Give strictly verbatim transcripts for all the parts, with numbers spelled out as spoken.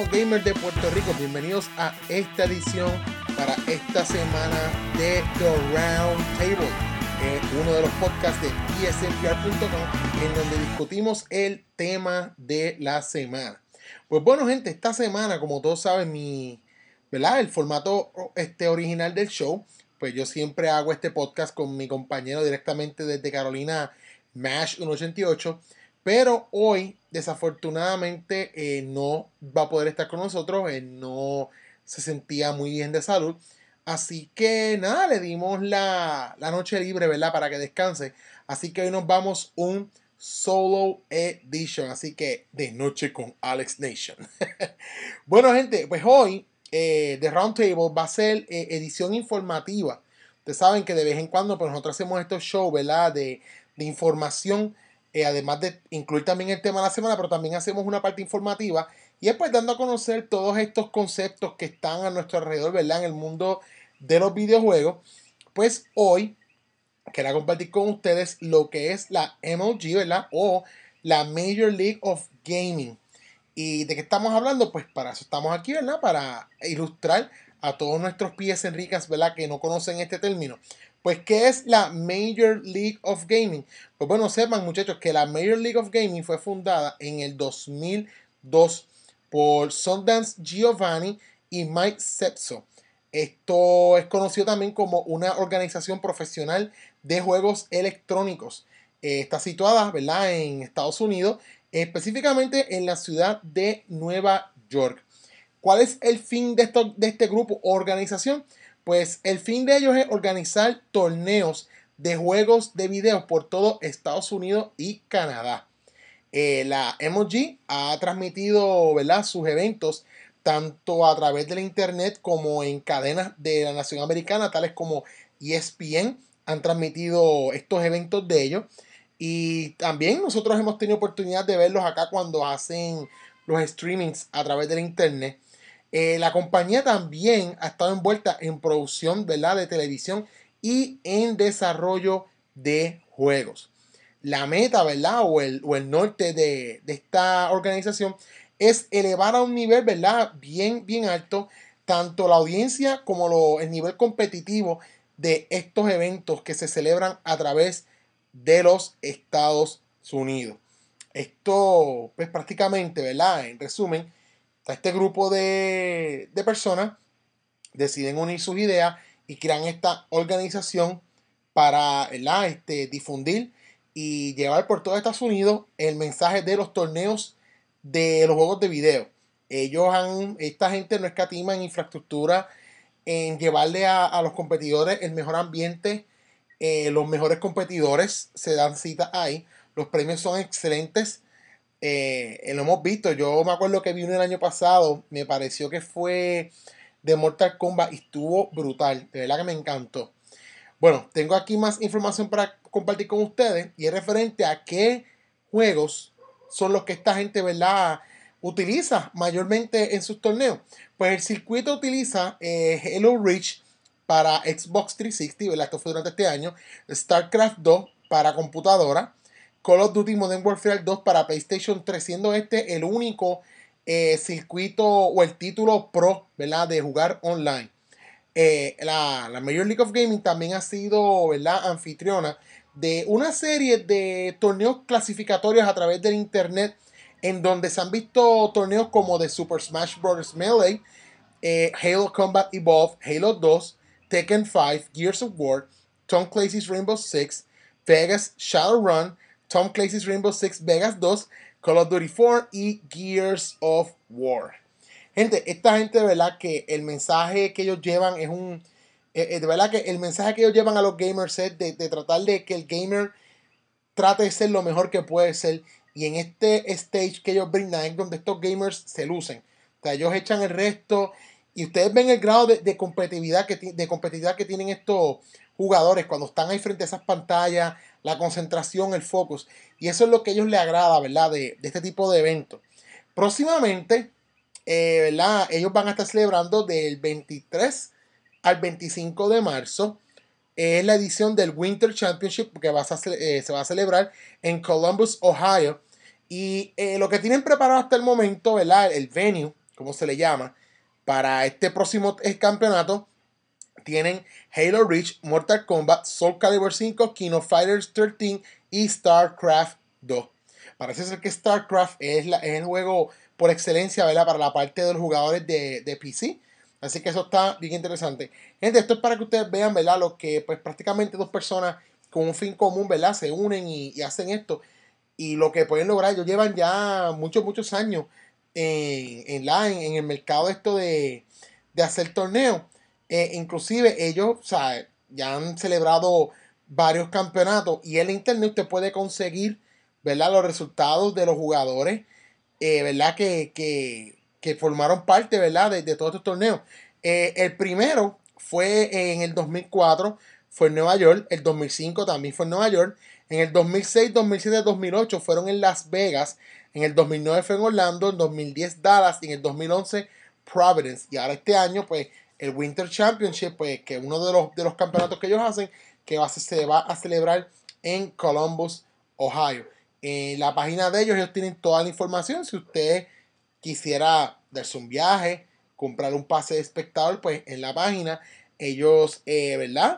gamers de Puerto Rico, bienvenidos a esta edición para esta semana de The Round Table, eh, uno de los podcasts de P S N P R punto com, en donde discutimos el tema de la semana. Pues bueno, gente, esta semana, como todos saben, mi, ¿verdad? El formato este, original del show, pues yo siempre hago este podcast con mi compañero directamente desde Carolina, Mash ciento ochenta y ocho. Pero hoy, desafortunadamente, eh, no va a poder estar con nosotros. Él no se sentía muy bien de salud. Así que nada, le dimos la, la noche libre, ¿verdad? Para que descanse. Así que hoy nos vamos un solo edition. Así que de noche con Alex Nation. Bueno, gente, pues hoy eh, The Round Table va a ser eh, edición informativa. Ustedes saben que de vez en cuando pues, nosotros hacemos estos shows, ¿verdad? De, de información. Eh, además de incluir también el tema de la semana, pero también hacemos una parte informativa y es pues dando a conocer todos estos conceptos que están a nuestro alrededor, ¿verdad? En el mundo de los videojuegos. Pues hoy quería compartir con ustedes lo que es la M L G, ¿verdad? O la Major League of Gaming. ¿Y de qué estamos hablando? Pues para eso estamos aquí, ¿verdad? Para ilustrar a todos nuestros P S N ricas, ¿verdad? Que no conocen este término. Pues, ¿qué es la Major League of Gaming? Pues bueno, sepan, muchachos, que la Major League of Gaming fue fundada en el dos mil dos por Sundance Giovanni y Mike Sepso. Esto es conocido también como una organización profesional de juegos electrónicos. Eh, está situada, ¿verdad?, en Estados Unidos, específicamente en la ciudad de Nueva York. ¿Cuál es el fin de, esto, de este grupo o organización? Pues el fin de ellos es organizar torneos de juegos de video por todo Estados Unidos y Canadá. Eh, la M L G ha transmitido, ¿verdad?, sus eventos tanto a través de la internet como en cadenas de la nación americana, tales como E S P N, han transmitido estos eventos de ellos. Y también nosotros hemos tenido oportunidad de verlos acá cuando hacen los streamings a través de la internet. Eh, la compañía también ha estado envuelta en producción, ¿verdad?, de televisión y en desarrollo de juegos. La meta, ¿verdad?, o el, o el norte de, de esta organización es elevar a un nivel, ¿verdad?, bien, bien alto, tanto la audiencia como lo, el nivel competitivo de estos eventos que se celebran a través de los Estados Unidos. Esto, pues prácticamente, ¿verdad?, en resumen, este grupo de, de personas deciden unir sus ideas y crean esta organización para, ¿verdad?, este, difundir y llevar por todo Estados Unidos el mensaje de los torneos de los juegos de video. Ellos han, esta gente no escatima en infraestructura, en llevarle a, a los competidores el mejor ambiente, eh, los mejores competidores se dan cita ahí, los premios son excelentes. Eh, lo hemos visto, yo me acuerdo que vi uno el año pasado, me pareció que fue de Mortal Kombat y estuvo brutal, de verdad que me encantó. Bueno, tengo aquí más información para compartir con ustedes y es referente a qué juegos son los que esta gente, ¿verdad?, utiliza mayormente en sus torneos. Pues el circuito utiliza eh, Halo Reach para Xbox trescientos sesenta, ¿verdad? Esto fue durante este año. StarCraft dos para computadora. Call of Duty Modern Warfare dos para PlayStation tres, siendo este el único eh, circuito o el título pro, ¿verdad?, de jugar online. Eh, la, la Major League of Gaming también ha sido, ¿verdad?, anfitriona de una serie de torneos clasificatorios a través del internet, en donde se han visto torneos como de Super Smash Bros. Melee, eh, Halo Combat Evolved, Halo dos, Tekken cinco, Gears of War, Tom Clancy's Rainbow Six, Vegas Shadowrun, Tom Clancy's Rainbow Six Vegas dos, Call of Duty cuatro y Gears of War. Gente, esta gente de verdad que el mensaje que ellos llevan es un... Eh, de verdad que el mensaje que ellos llevan a los gamers es de, de tratar de que el gamer trate de ser lo mejor que puede ser. Y en este stage que ellos brindan es donde estos gamers se lucen. O sea, ellos echan el resto y ustedes ven el grado de, de competitividad que, de competitividad que tienen estos jugadores cuando están ahí frente a esas pantallas, la concentración, el focus. Y eso es lo que a ellos les agrada, ¿verdad?, de, de este tipo de eventos. Próximamente, eh, ¿verdad?, ellos van a estar celebrando del veintitrés al veinticinco de marzo. Es la edición del Winter Championship que va a, eh, se va a celebrar en Columbus, Ohio. Y eh, lo que tienen preparado hasta el momento, ¿verdad?, el venue como se le llama, para este próximo campeonato, tienen Halo Reach, Mortal Kombat, Soul Calibur cinco, King of Fighters trece y StarCraft dos. Parece ser que StarCraft es, la, es el juego por excelencia, ¿verdad? Para la parte de los jugadores de, de P C. Así que eso está bien interesante. Gente, esto es para que ustedes vean, ¿verdad? Lo que pues prácticamente dos personas con un fin común, ¿verdad? Se unen y, y hacen esto. Y lo que pueden lograr, ellos llevan ya muchos, muchos años en, en, la, en, en el mercado esto de, de hacer torneos. Eh, inclusive ellos, o sea, ya han celebrado varios campeonatos y en la internet usted puede conseguir, ¿verdad? Los resultados de los jugadores, eh, ¿verdad? Que, que, que formaron parte, ¿verdad? De, de todos estos torneos. Eh, el primero fue en el dos mil cuatro, fue en Nueva York. El dos mil cinco también fue en Nueva York. En el dos mil seis, dos mil siete, dos mil ocho fueron en Las Vegas. En el dos mil nueve fue en Orlando. En dos mil diez Dallas. Y en el dos mil once Providence. Y ahora este año, pues, el Winter Championship, pues, que uno de los, de los campeonatos que ellos hacen, que va a, se va a celebrar en Columbus, Ohio. En la página de ellos, ellos tienen toda la información. Si usted quisiera darse un viaje, comprar un pase de espectador, pues en la página ellos, eh, ¿verdad?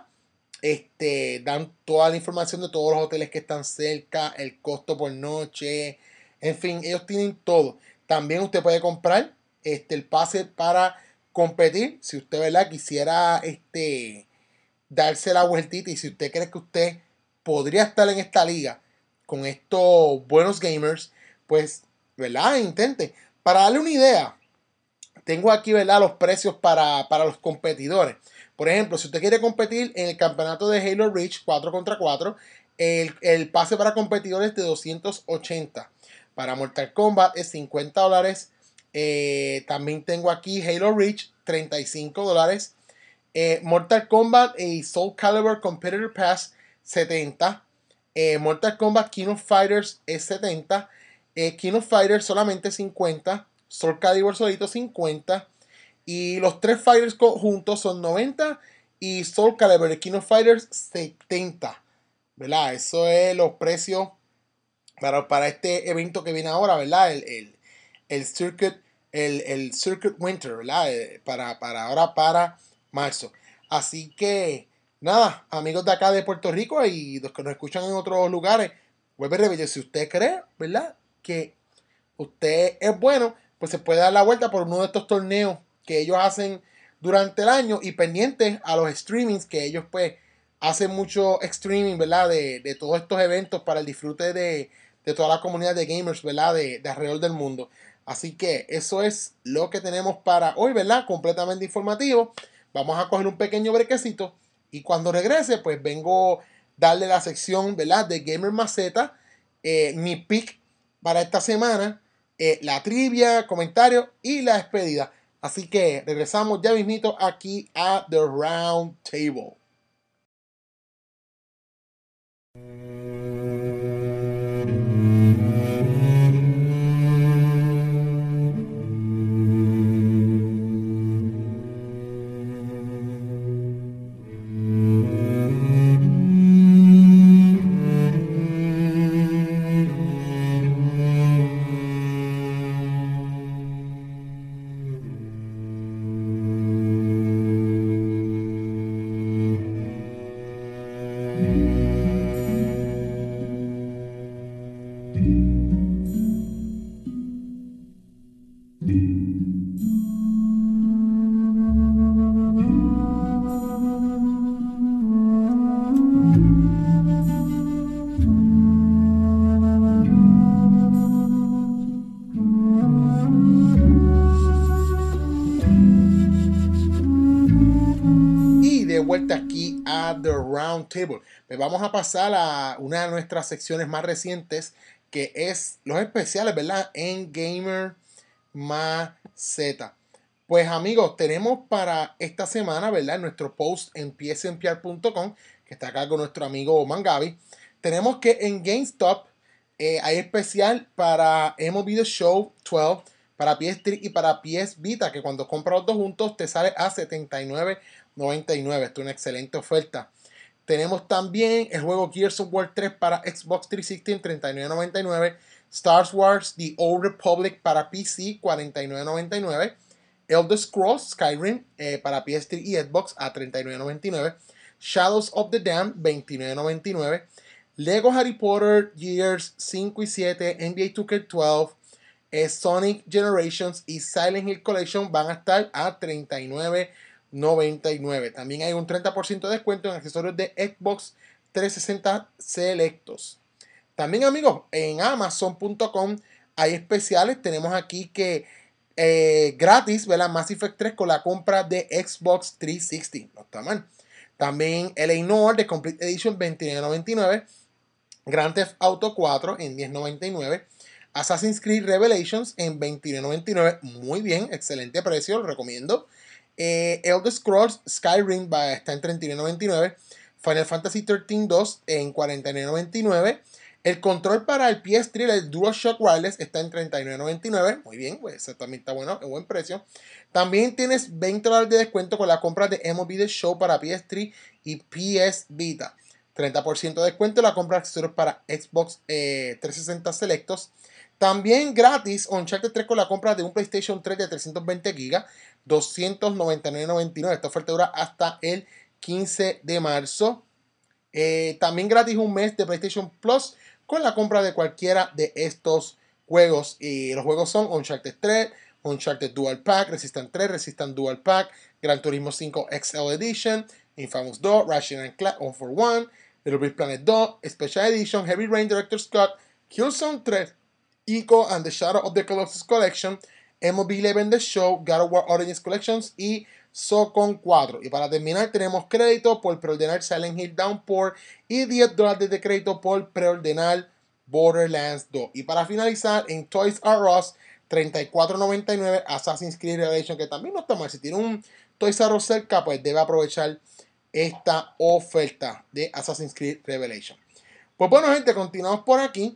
Este, dan toda la información de todos los hoteles que están cerca, el costo por noche, en fin, ellos tienen todo. También usted puede comprar este, el pase para competir, si usted, ¿verdad? Quisiera este, darse la vueltita y si usted cree que usted podría estar en esta liga con estos buenos gamers, pues, ¿verdad? Intente. Para darle una idea, tengo aquí, ¿verdad? Los precios para, para los competidores. Por ejemplo, si usted quiere competir en el campeonato de Halo Reach cuatro contra cuatro, el, el pase para competidores es de doscientos ochenta. Para Mortal Kombat es cincuenta dólares. Eh, también tengo aquí Halo Reach, treinta y cinco dólares. Eh, Mortal Kombat y Soul Calibur Competitor Pass, setenta. Eh, Mortal Kombat King of Fighters es setenta. Eh, King of Fighters solamente cincuenta. Soul Calibur solito cincuenta. Y los tres Fighters juntos son noventa. Y Soul Calibur y King of Fighters setenta. ¿Verdad? Eso es los precios para, para este evento que viene ahora, ¿verdad? El, el, el Circuit, el, el Circuit Winter, ¿verdad? Para, para ahora, para marzo. Así que, nada, amigos de acá de Puerto Rico y los que nos escuchan en otros lugares, vuelve a repetir, si usted cree, ¿verdad? Que usted es bueno, pues se puede dar la vuelta por uno de estos torneos que ellos hacen durante el año y pendientes a los streamings que ellos pues hacen mucho streaming, ¿verdad? De, de todos estos eventos para el disfrute de, de toda la comunidad de gamers, ¿verdad? De, de alrededor del mundo. Así que eso es lo que tenemos para hoy, ¿verdad? Completamente informativo. Vamos a coger un pequeño brequecito y cuando regrese, pues vengo a darle la sección, ¿verdad? De Gamer Maceta, eh, mi pick para esta semana, eh, la trivia, comentarios y la despedida. Así que regresamos ya mismito aquí a The Round Table. Vuelta aquí a The Round Table. Pues vamos a pasar a una de nuestras secciones más recientes, que es los especiales, ¿verdad? En Gamer Maceta. Pues amigos, tenemos para esta semana, ¿verdad? Nuestro post en P S N P R punto com, que está acá con nuestro amigo Mangabi. Tenemos que en GameStop eh, hay especial para M L B The Show doce, para P S tres y para P S Vita, que cuando compras los dos juntos te sale a setenta y nueve noventa y nueve. Esto es una excelente oferta. Tenemos también el juego Gears of War tres para Xbox trescientos sesenta en treinta y nueve noventa y nueve. Star Wars The Old Republic para P C, cuarenta y nueve noventa y nueve. Elder Scrolls Skyrim eh, para P S tres y Xbox a treinta y nueve noventa y nueve. Shadows of the Damned, veintinueve noventa y nueve. Lego Harry Potter Years cinco y siete, N B A two K doce, eh, Sonic Generations y Silent Hill Collection van a estar a treinta y nueve noventa y nueve. También hay un treinta por ciento de descuento en accesorios de Xbox trescientos sesenta selectos. También, amigos, en amazon punto com hay especiales. Tenemos aquí que eh, gratis, ¿verdad? Mass Effect tres con la compra de Xbox trescientos sesenta. No está mal. También L A. Noire de Complete Edition, veintinueve noventa y nueve. Grand Theft Auto cuatro en diez noventa y nueve. Assassin's Creed Revelations en veintinueve noventa y nueve. Muy bien, excelente precio, lo recomiendo. Eh, Elder Scrolls Skyrim va a estar en treinta y nueve noventa y nueve. Final Fantasy trece dos en cuarenta y nueve noventa y nueve. El control para el P S tres, el DualShock Wireless, está en treinta y nueve noventa y nueve. Muy bien, pues ese también está bueno, es buen precio. También tienes veinte dólares de descuento con la compra de M L B The Show para P S tres y P S Vita. treinta por ciento de descuento en la compra de accesorios para Xbox eh, trescientos sesenta selectos. También gratis Uncharted tres con la compra de un PlayStation tres de trescientos veinte gigas, doscientos noventa y nueve noventa y nueve. Esta oferta dura hasta el quince de marzo. Eh, también gratis un mes de PlayStation Plus con la compra de cualquiera de estos juegos. Y los juegos son Uncharted tres, Uncharted Dual Pack, Resistance tres, Resistance Dual Pack, Gran Turismo cinco X L Edition, Infamous dos, Ratchet and Clank All for One, Little Big Planet dos, Special Edition, Heavy Rain Director's Cut, Killzone tres, Ico and the Shadow of the Colossus Collection, M L B eleven The Show, God of War Origins Collections y Socon cuatro. Y para terminar tenemos crédito por preordenar Silent Hill Downpour y diez dólares de crédito por preordenar Borderlands dos. Y para finalizar en Toys R Us treinta y cuatro noventa y nueve Assassin's Creed Revelation, que también no está mal. Si tiene un Toys R Us cerca, pues debe aprovechar esta oferta de Assassin's Creed Revelation. Pues bueno, gente, continuamos por aquí.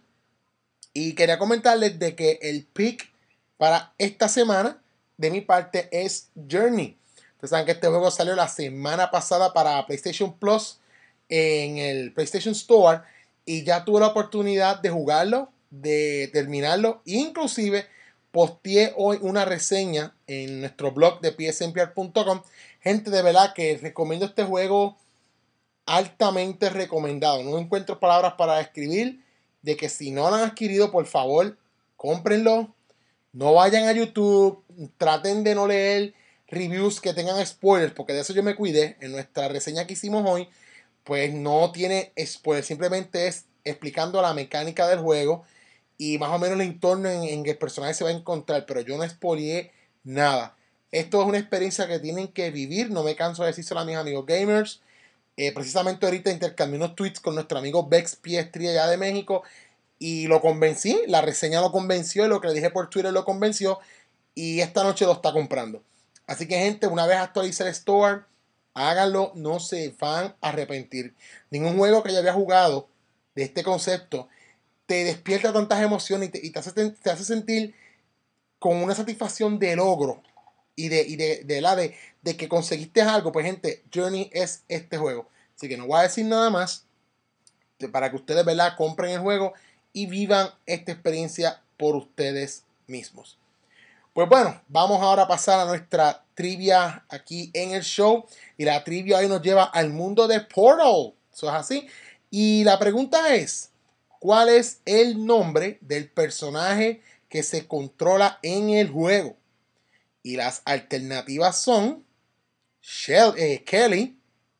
Y quería comentarles de que el pick para esta semana de mi parte es Journey. Ustedes saben que este juego salió la semana pasada para PlayStation Plus en el PlayStation Store y ya tuve la oportunidad de jugarlo, de terminarlo. Inclusive posteé hoy una reseña en nuestro blog de P S N P R punto com. Gente, de verdad que recomiendo este juego, altamente recomendado. No encuentro palabras para describir de que si no lo han adquirido, por favor, cómprenlo. No vayan a YouTube, traten de no leer reviews que tengan spoilers, porque de eso yo me cuidé. En nuestra reseña que hicimos hoy, pues no tiene spoilers, simplemente es explicando la mecánica del juego y más o menos el entorno en, en que el personaje se va a encontrar, pero yo no spoileé nada. Esto es una experiencia que tienen que vivir, no me canso de decírselo a mis amigos gamers. Eh, precisamente ahorita intercambié unos tweets con nuestro amigo Bex P S tres allá de México y lo convencí, la reseña lo convenció y lo que le dije por Twitter lo convenció y esta noche lo está comprando. Así que, gente, una vez actualice el store, háganlo, no se van a arrepentir. Ningún juego que yo había jugado de este concepto te despierta tantas emociones y te, y te, hace, te hace sentir con una satisfacción de logro y de, y de, de, la de, de que conseguiste algo. Pues, gente, Journey es este juego. Así que no voy a decir nada más para que ustedes, ¿verdad?, compren el juego y vivan esta experiencia por ustedes mismos. Pues bueno, vamos ahora a pasar a nuestra trivia aquí en el show. Y la trivia hoy nos lleva al mundo de Portal. Eso es así. Y la pregunta es, ¿cuál es el nombre del personaje que se controla en el juego? Y las alternativas son Shell, eh, Kelly,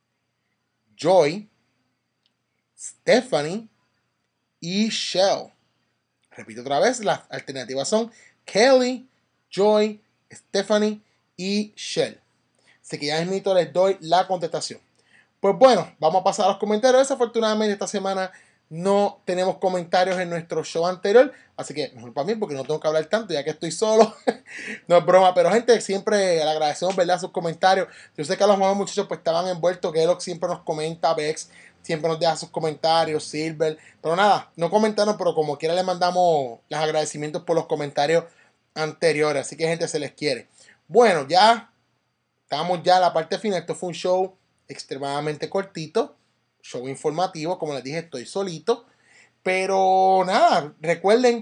Joy, Stephanie y Shell. Repito otra vez, las alternativas son Kelly, Joy, Stephanie y Shell. Así que ya mismito les doy la contestación. Pues bueno, vamos a pasar a los comentarios. Desafortunadamente esta semana no tenemos comentarios en nuestro show anterior. Así que mejor para mí porque no tengo que hablar tanto ya que estoy solo. No es broma, pero gente, siempre le agradecemos, ¿verdad?, sus comentarios. Yo sé que a los nuevos muchachos pues estaban envueltos. Kellogg siempre nos comenta, Bex siempre nos deja sus comentarios, Silver. Pero nada, no comentaron, pero como quiera les mandamos los agradecimientos por los comentarios anteriores. Así que, gente, se les quiere. Bueno, ya estamos ya a la parte final. Esto fue un show extremadamente cortito, show informativo. Como les dije, estoy solito. Pero nada, recuerden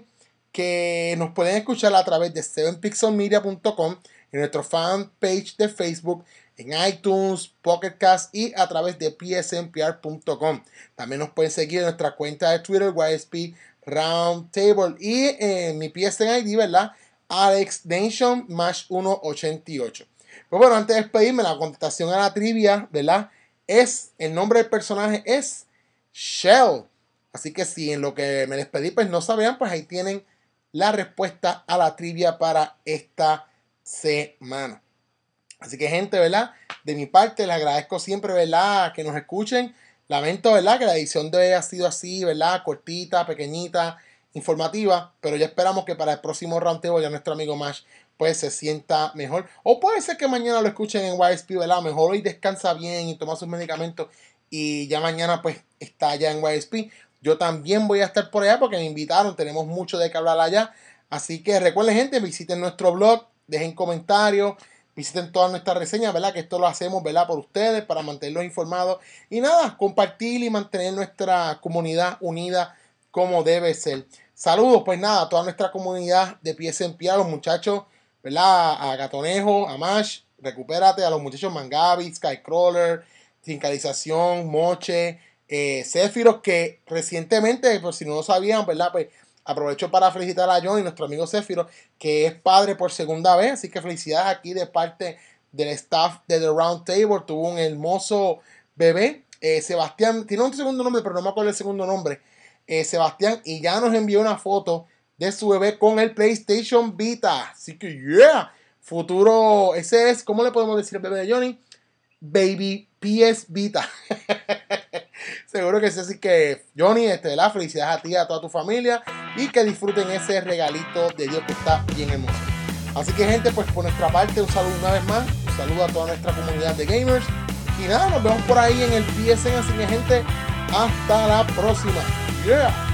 que nos pueden escuchar a través de seven pixel media punto com, en nuestro fanpage de Facebook, en iTunes, Pocket Cast y a través de P S N P R punto com. También nos pueden seguir en nuestra cuenta de Twitter, Y S P Roundtable, y en mi P S N I D, ¿verdad? Alex Nation Mash ciento ochenta y ocho. Pues bueno, antes de despedirme, la contestación a la trivia, ¿verdad? Es, el nombre del personaje es Shell. Así que si en lo que me despedí pues no sabían, pues ahí tienen la respuesta a la trivia para esta semana. Así que gente, ¿verdad? De mi parte les agradezco siempre, ¿verdad? Que nos escuchen. Lamento, ¿verdad? Que la edición de hoy ha sido así, ¿verdad? Cortita, pequeñita, informativa. Pero ya esperamos que para el próximo roundtable ya nuestro amigo Mash pues se sienta mejor. O puede ser que mañana lo escuchen en Y S P, ¿verdad? Mejor hoy descansa bien y toma sus medicamentos y ya mañana pues está allá en Y S P. Yo también voy a estar por allá porque me invitaron. Tenemos mucho de qué hablar allá. Así que recuerden, gente, visiten nuestro blog, dejen comentarios, visiten todas nuestras reseñas, ¿verdad? Que esto lo hacemos, ¿verdad? Por ustedes, para mantenerlos informados. Y nada, compartir y mantener nuestra comunidad unida como debe ser. Saludos, pues nada, a toda nuestra comunidad de P S N P R, a los muchachos, ¿verdad? A Gatonejo, a Mash, recupérate, a los muchachos Mangabi, Skycrawler, Sincalización, Moche, eh, Sephiroth, que recientemente, por si no lo sabían, ¿verdad? Pues aprovecho para felicitar a Johnny, nuestro amigo Sephiroth, que es padre por segunda vez, así que felicidades aquí de parte del staff de The Round Table. Tuvo un hermoso bebé, eh, Sebastián, tiene un segundo nombre, pero no me acuerdo el segundo nombre, eh, Sebastián, y ya nos envió una foto de su bebé con el PlayStation Vita, así que yeah, futuro, ese es, ¿cómo le podemos decir al bebé de Johnny? Baby P S Vita. Seguro que sí, así que Johnny, este, la felicidades a ti, a toda tu familia, y que disfruten ese regalito de Dios que está bien hermoso. Así que gente, pues por nuestra parte, un saludo una vez más, un saludo a toda nuestra comunidad de gamers, y nada, nos vemos por ahí en el P S N, así que gente, hasta la próxima. Yeah.